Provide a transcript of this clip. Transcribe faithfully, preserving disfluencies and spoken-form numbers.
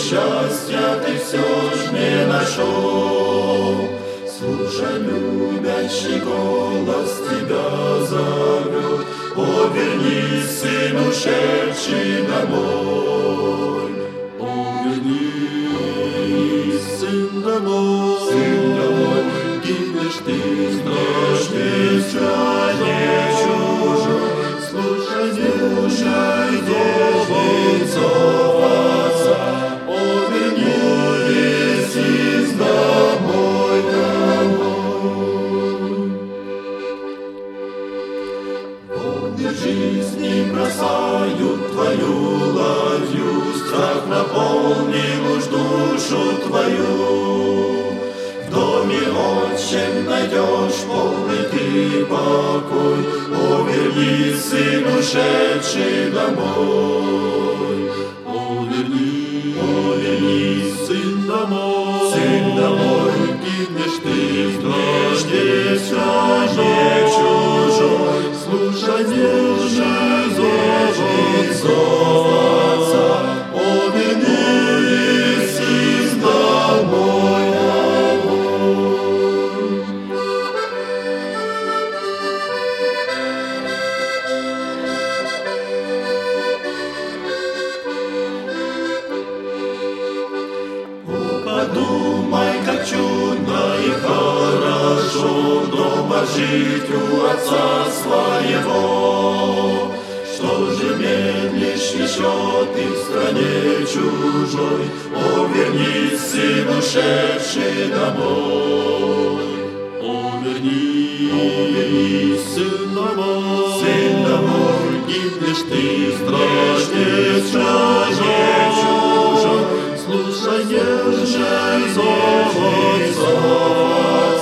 счастья ты все ж не нашел. Слушай, любящий голос тебя зовет: о, вернись, сын, ушедший домой. О, вернись, сын, домой, сын, домой. Гибнешь ты страшней, страшней чужой. Слушай, слушай, голос отца: о, вернись из домой, домой. Волны жизни бросают твою ладью, страх наполнил уж душу твою. В доме отчим найдешь полный ты покой. О, вернись, сын, ушедший домой. О, вернись, о, вернись, сын, домой, сын, домой. Гибнешь ты в дожде, страшней чужой. Слушай, слушай, зов, зов отца: о, вернись из домой, домой. Подумай, как чудно и хорошо дома жить у отца своего. Что же медлишь еще ты в стране чужой? О, вернись, сын, ушедший домой. О, вернись, о, вернись, сын, домой, сын, домой. Гибнешь ты в страшной, страшной чужой. Слушай, держи зов, зов.